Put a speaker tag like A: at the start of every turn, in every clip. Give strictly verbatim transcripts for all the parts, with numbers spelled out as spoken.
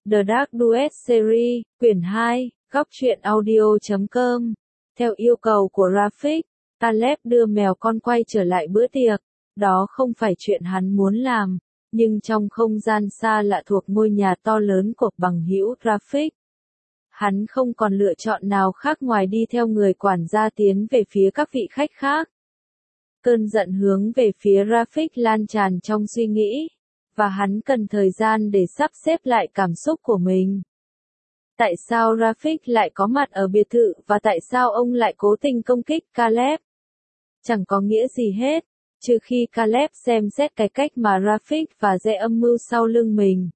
A: The Dark Duet Series, quyển hai, góc truyện audio chấm com. Theo yêu cầu của Rafik, Caleb đưa mèo con quay trở lại bữa tiệc. Đó không phải chuyện hắn muốn làm, nhưng trong không gian xa lạ thuộc ngôi nhà to lớn của bằng hữu Rafik, hắn không còn lựa chọn nào khác ngoài đi theo người quản gia tiến về phía các vị khách khác. Cơn giận hướng về phía Rafik lan tràn trong suy nghĩ, và hắn cần thời gian để sắp xếp lại cảm xúc của mình. Tại sao Rafik lại có mặt ở biệt thự và tại sao ông lại cố tình công kích Caleb? Chẳng có nghĩa gì hết, trừ khi Caleb xem xét cái cách mà Rafik và Dê âm mưu sau lưng mình.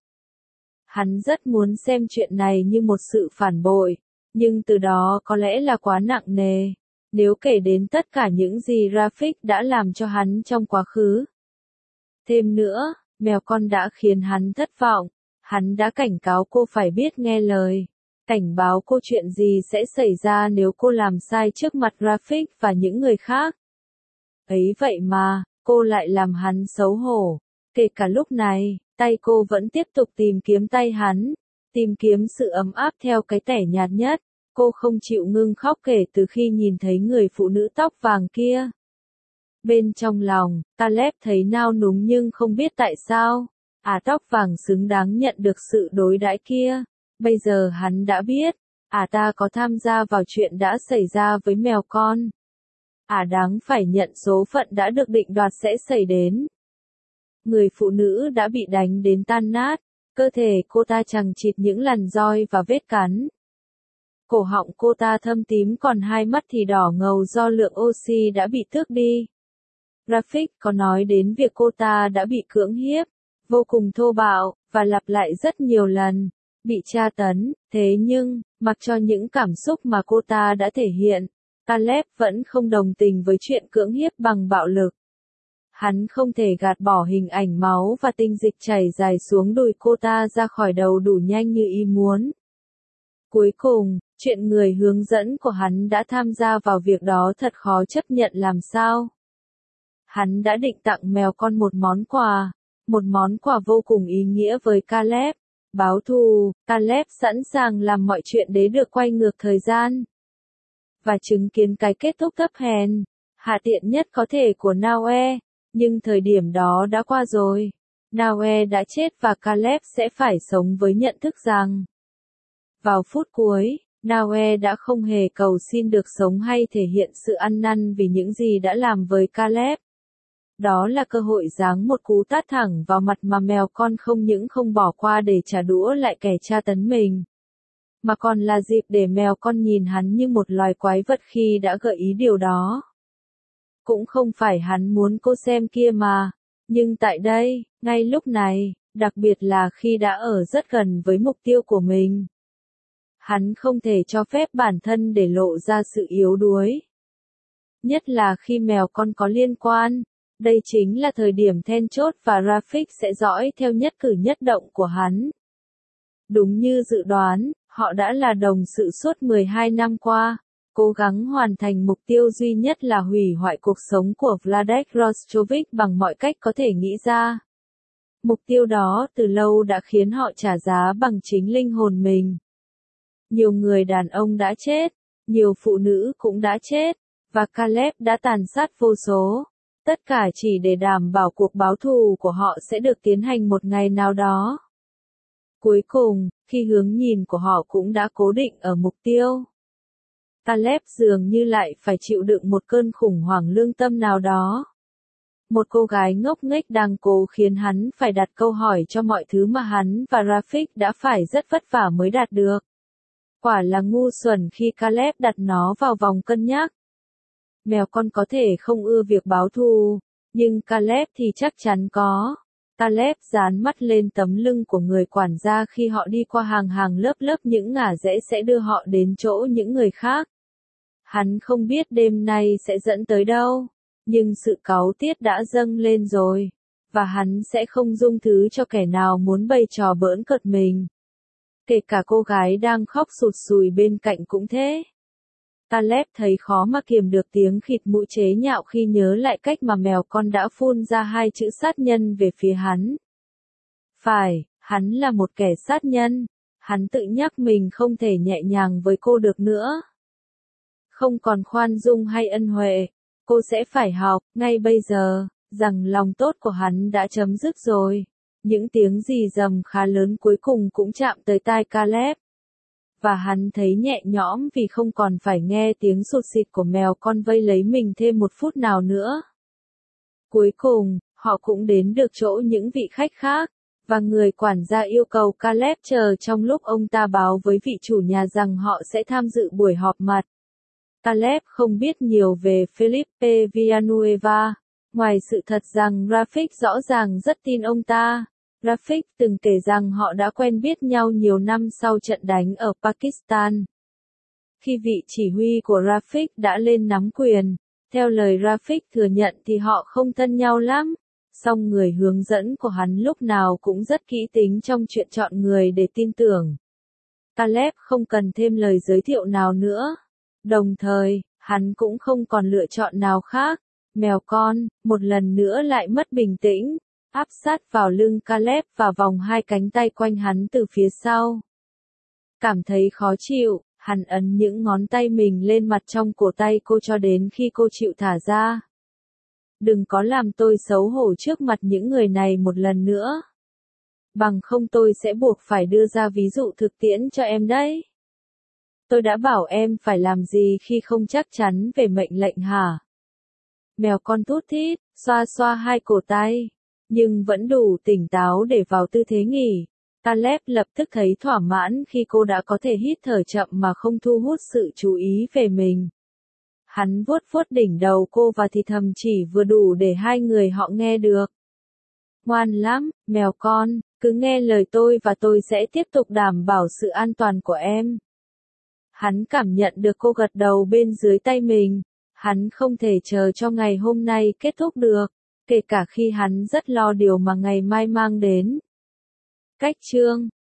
A: Hắn rất muốn xem chuyện này như một sự phản bội, nhưng từ đó có lẽ là quá nặng nề, nếu kể đến tất cả những gì Rafik đã làm cho hắn trong quá khứ. Thêm nữa, mèo con đã khiến hắn thất vọng, hắn đã cảnh cáo cô phải biết nghe lời, cảnh báo cô chuyện gì sẽ xảy ra nếu cô làm sai trước mặt Rafik và những người khác. Ấy vậy mà, cô lại làm hắn xấu hổ, kể cả lúc này, tay cô vẫn tiếp tục tìm kiếm tay hắn, tìm kiếm sự ấm áp theo cái tẻ nhạt nhất, cô không chịu ngưng khóc kể từ khi nhìn thấy người phụ nữ tóc vàng kia. Bên trong lòng, Caleb thấy nao núng nhưng không biết tại sao. À, tóc vàng xứng đáng nhận được sự đối đãi kia. Bây giờ hắn đã biết, à ta có tham gia vào chuyện đã xảy ra với mèo con. À đáng phải nhận số phận đã được định đoạt sẽ xảy đến. Người phụ nữ đã bị đánh đến tan nát, cơ thể cô ta chằng chịt những lằn roi và vết cắn. Cổ họng cô ta thâm tím còn hai mắt thì đỏ ngầu do lượng oxy đã bị tước đi. Rafik có nói đến việc cô ta đã bị cưỡng hiếp, vô cùng thô bạo, và lặp lại rất nhiều lần, bị tra tấn, thế nhưng, mặc cho những cảm xúc mà cô ta đã thể hiện, Caleb vẫn không đồng tình với chuyện cưỡng hiếp bằng bạo lực. Hắn không thể gạt bỏ hình ảnh máu và tinh dịch chảy dài xuống đùi cô ta ra khỏi đầu đủ nhanh như ý muốn. Cuối cùng, chuyện người hướng dẫn của hắn đã tham gia vào việc đó thật khó chấp nhận làm sao. Hắn đã định tặng mèo con một món quà, một món quà vô cùng ý nghĩa với Caleb. Báo thù, Caleb sẵn sàng làm mọi chuyện để được quay ngược thời gian. Và chứng kiến cái kết thúc thấp hèn, hạ tiện nhất có thể của Naue, nhưng thời điểm đó đã qua rồi. Naue đã chết và Caleb sẽ phải sống với nhận thức rằng, vào phút cuối, Naue đã không hề cầu xin được sống hay thể hiện sự ăn năn vì những gì đã làm với Caleb. Đó là cơ hội giáng một cú tát thẳng vào mặt mà mèo con không những không bỏ qua để trả đũa lại kẻ tra tấn mình, mà còn là dịp để mèo con nhìn hắn như một loài quái vật khi đã gợi ý điều đó. Cũng không phải hắn muốn cô xem kia mà, nhưng tại đây, ngay lúc này, đặc biệt là khi đã ở rất gần với mục tiêu của mình, hắn không thể cho phép bản thân để lộ ra sự yếu đuối. Nhất là khi mèo con có liên quan, đây chính là thời điểm then chốt và Rafik sẽ dõi theo nhất cử nhất động của hắn. Đúng như dự đoán, họ đã là đồng sự suốt mười hai năm qua, cố gắng hoàn thành mục tiêu duy nhất là hủy hoại cuộc sống của Vladek Rostrovic bằng mọi cách có thể nghĩ ra. Mục tiêu đó từ lâu đã khiến họ trả giá bằng chính linh hồn mình. Nhiều người đàn ông đã chết, nhiều phụ nữ cũng đã chết, và Caleb đã tàn sát vô số. Tất cả chỉ để đảm bảo cuộc báo thù của họ sẽ được tiến hành một ngày nào đó. Cuối cùng, khi hướng nhìn của họ cũng đã cố định ở mục tiêu, Caleb dường như lại phải chịu đựng một cơn khủng hoảng lương tâm nào đó. Một cô gái ngốc nghếch đang cố khiến hắn phải đặt câu hỏi cho mọi thứ mà hắn và Rafik đã phải rất vất vả mới đạt được. Quả là ngu xuẩn khi Caleb đặt nó vào vòng cân nhắc. Mèo con có thể không ưa việc báo thù, nhưng Caleb thì chắc chắn có. Caleb dán mắt lên tấm lưng của người quản gia khi họ đi qua hàng hàng lớp lớp những ngả rẽ sẽ đưa họ đến chỗ những người khác. Hắn không biết đêm nay sẽ dẫn tới đâu, nhưng sự cáu tiết đã dâng lên rồi, và hắn sẽ không dung thứ cho kẻ nào muốn bày trò bỡn cợt mình. Kể cả cô gái đang khóc sụt sùi bên cạnh cũng thế. Caleb thấy khó mà kiềm được tiếng khịt mũi chế nhạo khi nhớ lại cách mà mèo con đã phun ra hai chữ sát nhân về phía hắn. Phải, hắn là một kẻ sát nhân, Hắn tự nhắc mình không thể nhẹ nhàng với cô được nữa. Không còn khoan dung hay ân huệ, cô sẽ phải học, ngay bây giờ, rằng lòng tốt của hắn đã chấm dứt rồi. Những tiếng rì rầm khá lớn cuối cùng cũng chạm tới tai Caleb. Và hắn thấy nhẹ nhõm vì không còn phải nghe tiếng sụt sịt của mèo con vây lấy mình thêm một phút nào nữa. Cuối cùng, họ cũng đến được chỗ những vị khách khác, và người quản gia yêu cầu Caleb chờ trong lúc ông ta báo với vị chủ nhà rằng họ sẽ tham dự buổi họp mặt. Caleb không biết nhiều về Felipe Villanueva, ngoài sự thật rằng Rafik rõ ràng rất tin ông ta. Rafik từng kể rằng họ đã quen biết nhau nhiều năm sau trận đánh ở Pakistan. Khi vị chỉ huy của Rafik đã lên nắm quyền, theo lời Rafik thừa nhận thì họ không thân nhau lắm, song người hướng dẫn của hắn lúc nào cũng rất kỹ tính trong chuyện chọn người để tin tưởng. Caleb không cần thêm lời giới thiệu nào nữa. Đồng thời, hắn cũng không còn lựa chọn nào khác. Mèo con, một lần nữa lại mất bình tĩnh, áp sát vào lưng Caleb và vòng hai cánh tay quanh hắn từ phía sau. Cảm thấy khó chịu, hắn ấn những ngón tay mình lên mặt trong cổ tay cô cho đến khi cô chịu thả ra. Đừng có làm tôi xấu hổ trước mặt những người này một lần nữa. Bằng không tôi sẽ buộc phải đưa ra ví dụ thực tiễn cho em đấy. Tôi đã bảo em phải làm gì khi không chắc chắn về mệnh lệnh hả? Mèo con thút thít, xoa xoa hai cổ tay, nhưng vẫn đủ tỉnh táo để vào tư thế nghỉ. Caleb lập tức thấy thỏa mãn khi cô đã có thể hít thở chậm mà không thu hút sự chú ý về mình. Hắn vuốt vuốt đỉnh đầu cô và thì thầm chỉ vừa đủ để hai người họ nghe được. Ngoan lắm, mèo con, cứ nghe lời tôi và tôi sẽ tiếp tục đảm bảo sự an toàn của em. Hắn cảm nhận được cô gật đầu bên dưới tay mình. Hắn không thể chờ cho ngày hôm nay kết thúc được, kể cả khi hắn rất lo điều mà ngày mai mang đến. Cách chương